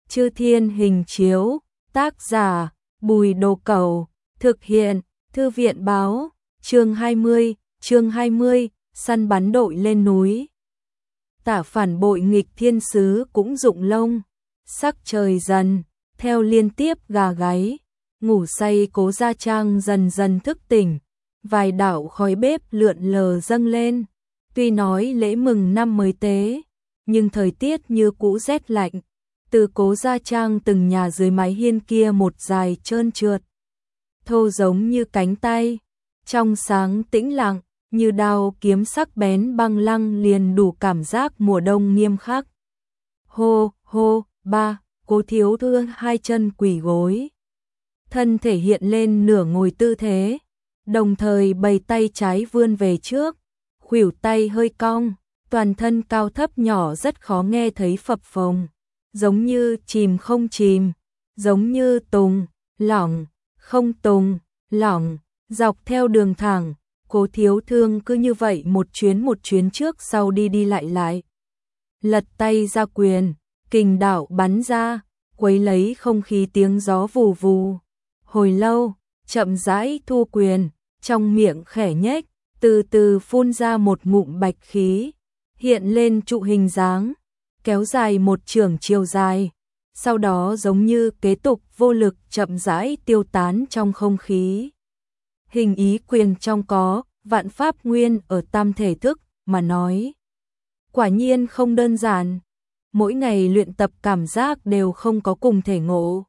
Chư Thiên Hình Chiếu, tác giả, Bùi Đồ Cẩu, thực hiện, Thư viện báo, chương 20, săn bắn đội lên núi. Tả phản bội nghịch thiên sứ cũng rụng lông, sắc trời dần, theo liên tiếp gà gáy, ngủ say Cố Gia Trang dần dần thức tỉnh, vài đạo khói bếp lượn lờ dâng lên. Tuy nói lễ mừng năm mới tế, nhưng thời tiết như cũ rét lạnh. Từ Cố Gia Trang từng nhà dưới mái hiên kia một dài trơn trượt, thô giống như cánh tay, trong sáng tĩnh lặng, như đao kiếm sắc bén băng lăng liền đủ cảm giác mùa đông nghiêm khắc. Hô, hô, ba, Cố Thiếu Thương hai chân quỳ gối. Thân thể hiện lên nửa ngồi tư thế, đồng thời bày tay trái vươn về trước, khuỷu tay hơi cong, toàn thân cao thấp nhỏ rất khó nghe thấy phập phồng, giống như chìm không chìm, giống như tùng, lỏng, không tùng, lỏng, dọc theo đường thẳng. Cố Thiếu Thương cứ như vậy một chuyến trước sau đi lại. Lật tay ra quyền, kình đạo bắn ra, quấy lấy không khí tiếng gió vù vù. Hồi lâu, chậm rãi thu quyền, trong miệng khẽ nhếch, từ từ phun ra một ngụm bạch khí, hiện lên trụ hình dáng, kéo dài một chưởng chiều dài, sau đó giống như kế tục vô lực chậm rãi tiêu tán trong không khí. Hình ý quyền trong có, vạn pháp nguyên ở tam thể thức mà nói. Quả nhiên không đơn giản, mỗi ngày luyện tập cảm giác đều không có cùng thể ngộ.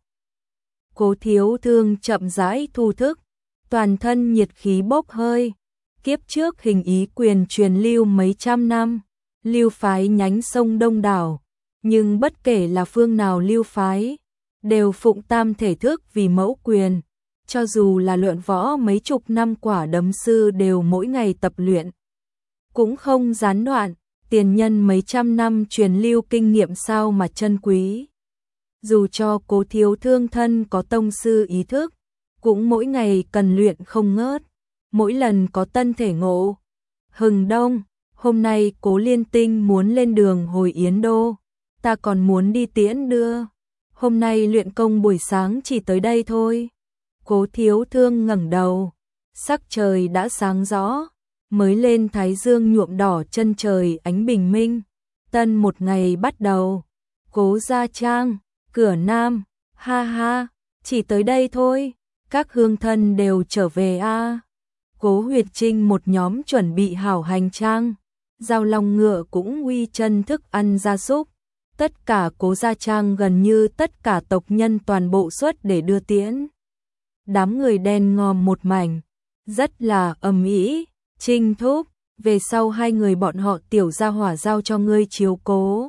Cố Thiếu Thương chậm rãi thu thức, toàn thân nhiệt khí bốc hơi. Kiếp trước hình ý quyền truyền lưu mấy trăm năm, lưu phái nhánh sông đông đảo, nhưng bất kể là phương nào lưu phái, đều phụng tam thể thức vì mẫu quyền. Cho dù là luyện võ mấy chục năm quả đấm sư đều mỗi ngày tập luyện, cũng không gián đoạn. Tiền nhân mấy trăm năm truyền lưu kinh nghiệm sao mà chân quý. Dù cho Cố Thiếu Thương thân có tông sư ý thức, cũng mỗi ngày cần luyện không ngớt, mỗi lần có tân thể ngộ. Hừng đông, hôm nay Cố Liên Tinh muốn lên đường hồi Yến Đô, ta còn muốn đi tiễn đưa. Hôm nay luyện công buổi sáng chỉ tới đây thôi. Cố Thiếu Thương ngẩng đầu, sắc trời đã sáng rõ, mới lên thái dương nhuộm đỏ chân trời ánh bình minh. Tân một ngày bắt đầu. Cố Gia Trang, cửa Nam, ha ha, chỉ tới đây thôi, các hương thân đều trở về a. Cố Huyệt Trinh một nhóm chuẩn bị hảo hành trang, Giao Long ngựa cũng uy chân thức ăn gia súc. Tất cả Cố Gia Trang gần như tất cả tộc nhân toàn bộ xuất để đưa tiễn. Đám người đen ngòm một mảnh, rất là ầm ĩ. Trinh thúc, về sau hai người bọn họ tiểu gia hỏa giao cho ngươi chiếu cố.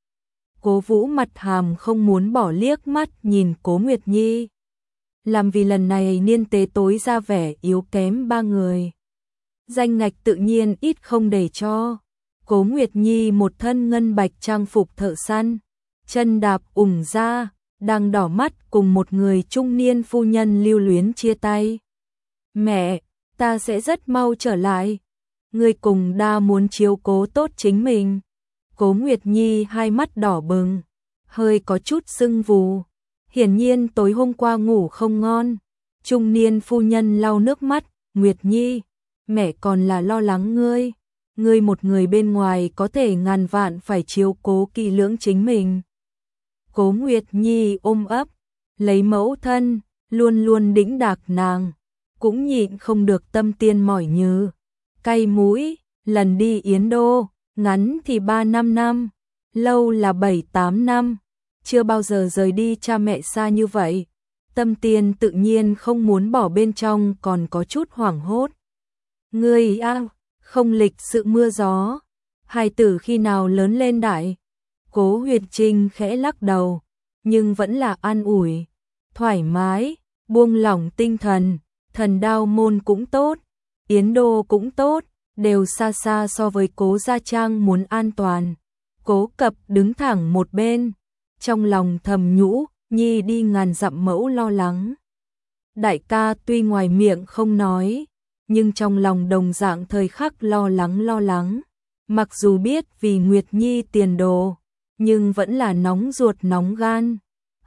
Cố Vũ mặt hàm không muốn bỏ liếc mắt nhìn Cố Nguyệt Nhi. Làm vì lần này niên tế tối ra vẻ yếu kém ba người, danh ngạch tự nhiên ít không để cho. Cố Nguyệt Nhi một thân ngân bạch trang phục thợ săn, chân đạp ủng ra, đang đỏ mắt cùng một người trung niên phu nhân lưu luyến chia tay. Mẹ, ta sẽ rất mau trở lại. Ngươi cùng đa muốn chiếu cố tốt chính mình. Cố Nguyệt Nhi hai mắt đỏ bừng, hơi có chút sưng vù. Hiển nhiên tối hôm qua ngủ không ngon. Trung niên phu nhân lau nước mắt, Nguyệt Nhi, mẹ còn là lo lắng ngươi. Ngươi một người bên ngoài có thể ngàn vạn phải chiếu cố kỹ lưỡng chính mình. Cố Nguyệt Nhi ôm ấp, lấy mẫu thân, luôn luôn đĩnh đạc nàng, cũng nhịn không được tâm tiên mỏi nhừ, cay mũi. Lần đi Yến Đô, ngắn thì 3-5 năm, lâu là 7-8 năm, chưa bao giờ rời đi cha mẹ xa như vậy. Tâm tiên tự nhiên không muốn bỏ bên trong còn có chút hoảng hốt. Ngươi không lịch sự mưa gió, hài tử khi nào lớn lên đại. Cố Huyệt Trinh khẽ lắc đầu, nhưng vẫn là an ủi, thoải mái, buông lỏng tinh thần. Thần Đao Môn cũng tốt, Yến Đô cũng tốt, đều xa xa so với Cố Gia Trang muốn an toàn. Cố Cập đứng thẳng một bên, trong lòng thầm nhũ, Nhi đi ngàn dặm mẫu lo lắng. Đại ca tuy ngoài miệng không nói, nhưng trong lòng đồng dạng thời khắc lo lắng. Mặc dù biết vì Nguyệt Nhi tiền đồ, nhưng vẫn là nóng ruột nóng gan.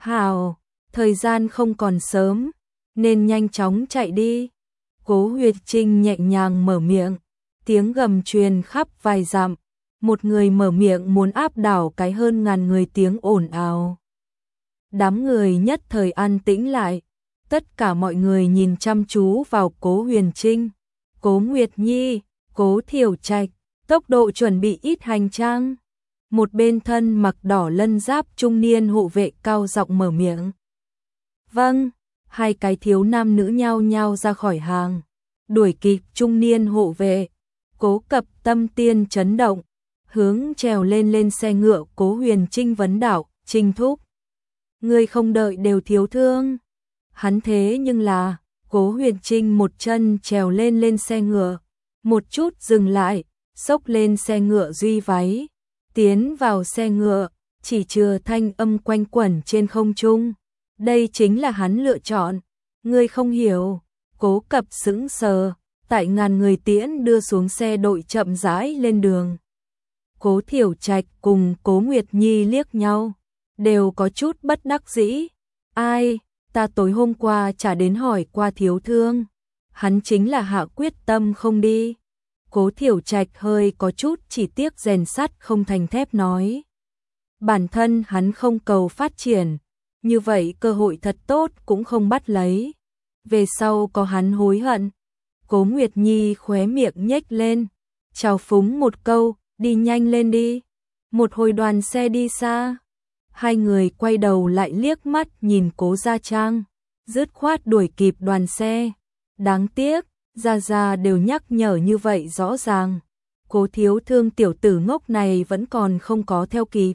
Hào, thời gian không còn sớm, nên nhanh chóng chạy đi. Cố Huyệt Trinh nhẹ nhàng mở miệng, tiếng gầm truyền khắp vài dặm, một người mở miệng muốn áp đảo cái hơn ngàn người tiếng ồn ào. Đám người nhất thời an tĩnh lại, tất cả mọi người nhìn chăm chú vào Cố Huyền Trinh, Cố Nguyệt Nhi, Cố Thiểu Trạch, tốc độ chuẩn bị ít hành trang. Một bên thân mặc đỏ lân giáp trung niên hộ vệ cao giọng mở miệng. Vâng, hai cái thiếu nam nữ nhao nhao ra khỏi hàng, đuổi kịp trung niên hộ vệ. Cố Cập tâm tiên chấn động, hướng trèo lên xe ngựa Cố Huyền Trinh vấn đạo, Trinh thúc. Người không đợi đều thiếu thương. Hắn thế nhưng là, Cố Huyền Trinh một chân trèo lên xe ngựa, một chút dừng lại, xốc lên xe ngựa duy váy, tiến vào xe ngựa, chỉ chừa thanh âm quanh quẩn trên không trung. Đây chính là hắn lựa chọn, ngươi không hiểu. Cố Cập sững sờ, tại ngàn người tiễn đưa xuống xe đội chậm rãi lên đường. Cố Thiểu Trạch cùng Cố Nguyệt Nhi liếc nhau, đều có chút bất đắc dĩ. Ai, ta tối hôm qua chả đến hỏi qua thiếu thương, hắn chính là hạ quyết tâm không đi. Cố Thiểu Trạch hơi có chút chỉ tiếc rèn sắt không thành thép nói. Bản thân hắn không cầu phát triển, như vậy cơ hội thật tốt cũng không bắt lấy. Về sau có hắn hối hận. Cố Nguyệt Nhi khóe miệng nhếch lên, chào phúng một câu, đi nhanh lên đi. Một hồi đoàn xe đi xa, hai người quay đầu lại liếc mắt nhìn Cố Gia Trang, dứt khoát đuổi kịp đoàn xe. Đáng tiếc, Gia đều nhắc nhở như vậy rõ ràng, Cố thiếu thương tiểu tử ngốc này vẫn còn không có theo kịp.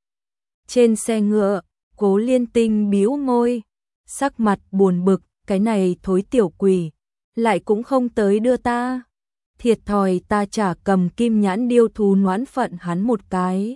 Trên xe ngựa, Cố Liên Tinh bĩu môi, sắc mặt buồn bực, cái này thối tiểu quỷ, lại cũng không tới đưa ta. Thiệt thòi ta chả cầm kim nhãn điêu thú noãn phận hắn một cái.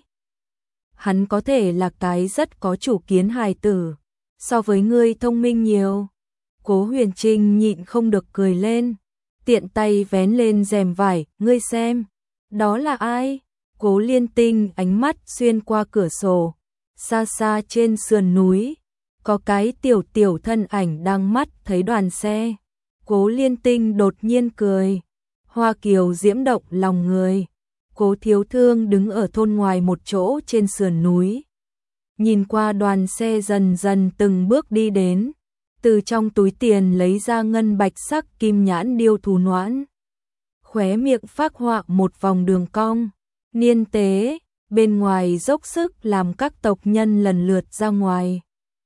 Hắn có thể là cái rất có chủ kiến hài tử, so với ngươi thông minh nhiều. Cố Huyền Trinh nhịn không được cười lên, tiện tay vén lên rèm vải, ngươi xem, đó là ai? Cố Liên Tinh ánh mắt xuyên qua cửa sổ, xa xa trên sườn núi, có cái tiểu thân ảnh đang mắt thấy đoàn xe. Cố Liên Tinh đột nhiên cười, hoa kiều diễm động lòng người. Cố thiếu thương đứng ở thôn ngoài một chỗ trên sườn núi, nhìn qua đoàn xe dần dần từng bước đi đến, từ trong túi tiền lấy ra ngân bạch sắc kim nhãn điêu thú noãn, khóe miệng phác họa một vòng đường cong, niên tế, bên ngoài dốc sức làm các tộc nhân lần lượt ra ngoài.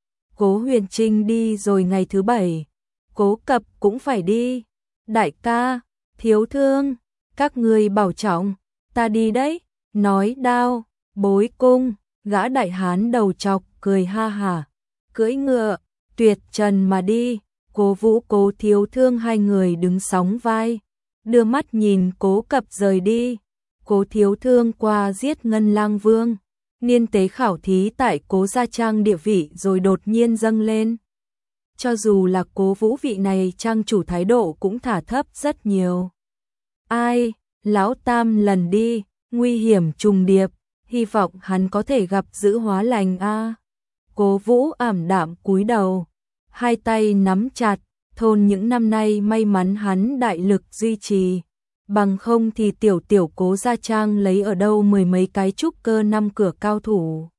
Cố Huyền Trinh đi rồi ngày thứ 7, Cố Cập cũng phải đi. Đại ca, thiếu thương, các ngươi bảo trọng, ta đi đấy. Nói đao, bối cung, gã đại hán đầu trọc cười ha hả, cưỡi ngựa, tuyệt trần mà đi. Cố Vũ Cố thiếu thương hai người đứng sóng vai, đưa mắt nhìn Cố Cập rời đi. Cố thiếu thương qua giết Ngân Lang Vương, niên tế khảo thí tại Cố Gia Trang địa vị rồi đột nhiên dâng lên. Cho dù là Cố Vũ vị này trang chủ thái độ cũng thả thấp rất nhiều. Ai, lão tam lần đi, nguy hiểm trùng điệp, hy vọng hắn có thể gặp giữ hóa lành a. Cố Vũ ảm đạm cúi đầu, hai tay nắm chặt, thôn những năm nay may mắn hắn đại lực duy trì, bằng không thì tiểu Cố Gia Trang lấy ở đâu mười mấy cái trúc cơ năm cửa cao thủ.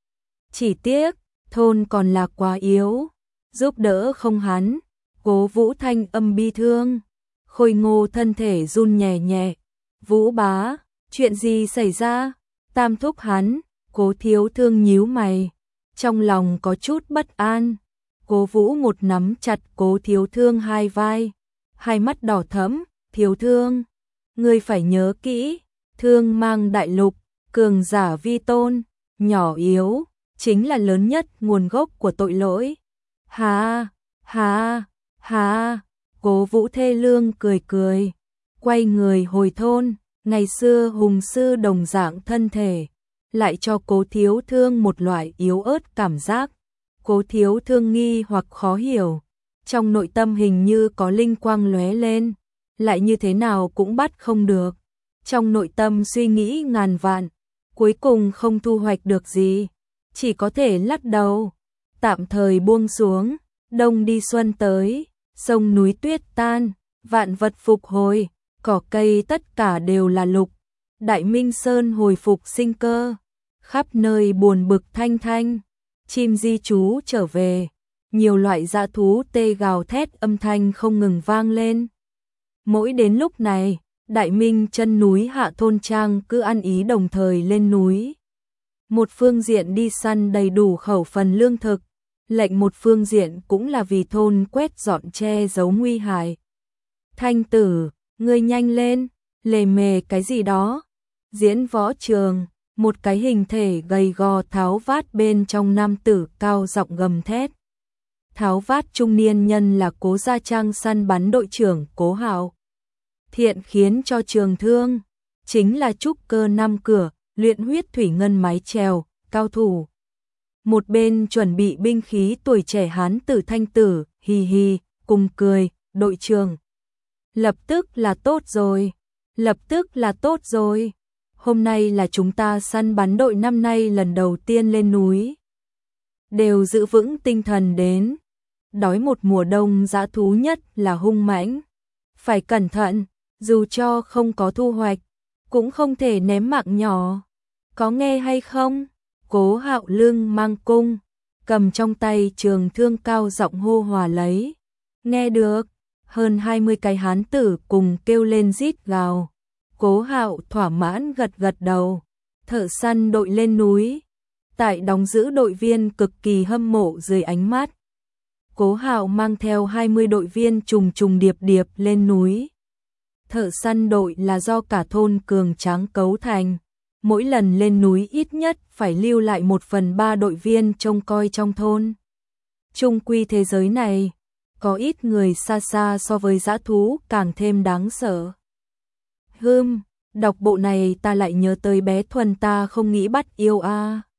Chỉ tiếc, thôn còn là quá yếu, giúp đỡ không hắn. Cố Vũ thanh âm bi thương, khôi ngô thân thể run nhẹ nhẹ. Vũ bá, chuyện gì xảy ra? Tam thúc hắn. Cố thiếu thương nhíu mày, trong lòng có chút bất an. Cố Vũ một nắm chặt Cố thiếu thương hai vai, hai mắt đỏ thẫm. Thiếu thương, ngươi phải nhớ kỹ, thương mang đại lục, cường giả vi tôn, nhỏ yếu chính là lớn nhất nguồn gốc của tội lỗi. Hà, hà, hà. Cố Vũ thê lương cười cười, quay người hồi thôn. Ngày xưa hùng sư đồng dạng thân thể, lại cho Cố thiếu thương một loại yếu ớt cảm giác. Cố thiếu thương nghi hoặc khó hiểu, trong nội tâm hình như có linh quang lóe lên, lại như thế nào cũng bắt không được. Trong nội tâm suy nghĩ ngàn vạn, cuối cùng không thu hoạch được gì, chỉ có thể lắc đầu. tạm thời buông xuống, đông đi xuân tới, sông núi tuyết tan, vạn vật phục hồi, cỏ cây tất cả đều là lục. Đại Minh Sơn hồi phục sinh cơ, khắp nơi buồn bực thanh thanh, chim di trú trở về, nhiều loại dã thú tê gào thét âm thanh không ngừng vang lên. Mỗi đến lúc này, Đại Minh chân núi hạ thôn trang cứ ăn ý đồng thời lên núi. Một phương diện đi săn đầy đủ khẩu phần lương thực, lệnh một phương diện cũng là vì thôn quét dọn che giấu nguy hại. Thanh tử, ngươi nhanh lên, lề mề cái gì đó. Diễn võ trường, một cái hình thể gầy gò tháo vát bên trong nam tử cao giọng gầm thét. Tháo vát trung niên nhân là Cố Gia Trang săn bắn đội trưởng Cố Hạo. Thiện khiến cho trường thương, chính là trúc cơ năm cửa, luyện huyết thủy ngân mái chèo, cao thủ. Một bên chuẩn bị binh khí tuổi trẻ hán tử Thanh tử, hì hì, cùng cười, đội trưởng. Lập tức là tốt rồi, lập tức là tốt rồi. Hôm nay là chúng ta săn bắn đội năm nay lần đầu tiên lên núi. Đều giữ vững tinh thần đến. Đói một mùa đông dã thú nhất là hung mãnh. Phải cẩn thận, dù cho không có thu hoạch, cũng không thể ném mạng nhỏ. Có nghe hay không? Cố Hạo lưng mang cung, cầm trong tay trường thương cao giọng hô hòa lấy. Nghe được, hơn 20 cái hán tử cùng kêu lên rít gào. Cố Hạo thỏa mãn gật gật đầu. Thợ săn đội lên núi. Tại đóng giữ đội viên cực kỳ hâm mộ dưới ánh mắt. Cố Hạo mang theo 20 đội viên trùng trùng điệp điệp lên núi. Thợ săn đội là do cả thôn cường tráng cấu thành. Mỗi lần lên núi ít nhất phải lưu lại 1/3 đội viên trông coi trong thôn. Chung quy thế giới này, có ít người xa xa so với dã thú càng thêm đáng sợ. Đọc bộ này ta lại nhớ tới bé Thuần ta không nghĩ bắt yêu a.